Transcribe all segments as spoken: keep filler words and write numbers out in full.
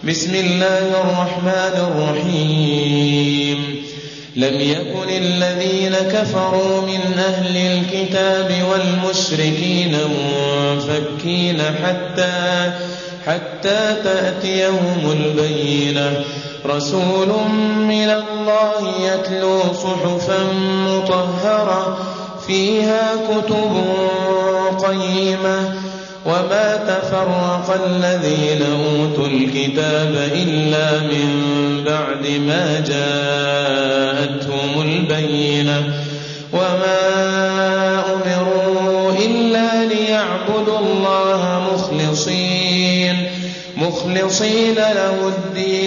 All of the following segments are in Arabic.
بسم الله الرحمن الرحيم لم يكن الذين كفروا من أهل الكتاب والمشركين منفكين حتى حتى تأتيهم البينة رسول من الله يتلو صحفا مطهرة فيها كتب قيمة وما تفرق الذين أوتوا الكتاب إلا من بعد ما جاءتهم البينة وما أمروا إلا ليعبدوا الله مخلصين مخلصين له الدين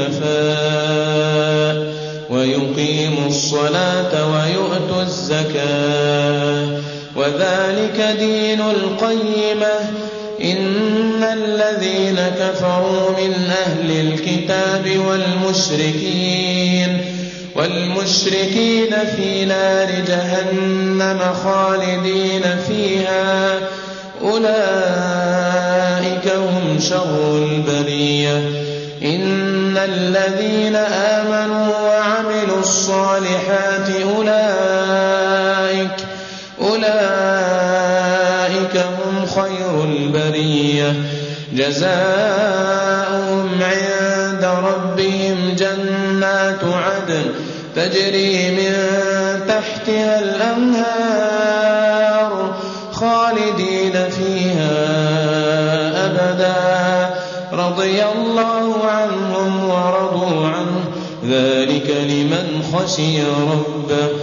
حنفاء ويقيموا الصلاة ويؤتوا الزكاة وذلك دين القيمة إن الذين كفروا من أهل الكتاب والمشركين والمشركين في نار جهنم خالدين فيها أولئك هم شر البرية إن الذين آمنوا وعملوا الصالحات أولئك أولئك هم خير البرية جزاؤهم عند ربهم جنات عدن تجري من تحتها الأنهار خالدين فيها أبدا رضي الله عنهم ورضوا عنه ذلك لمن خشي ربه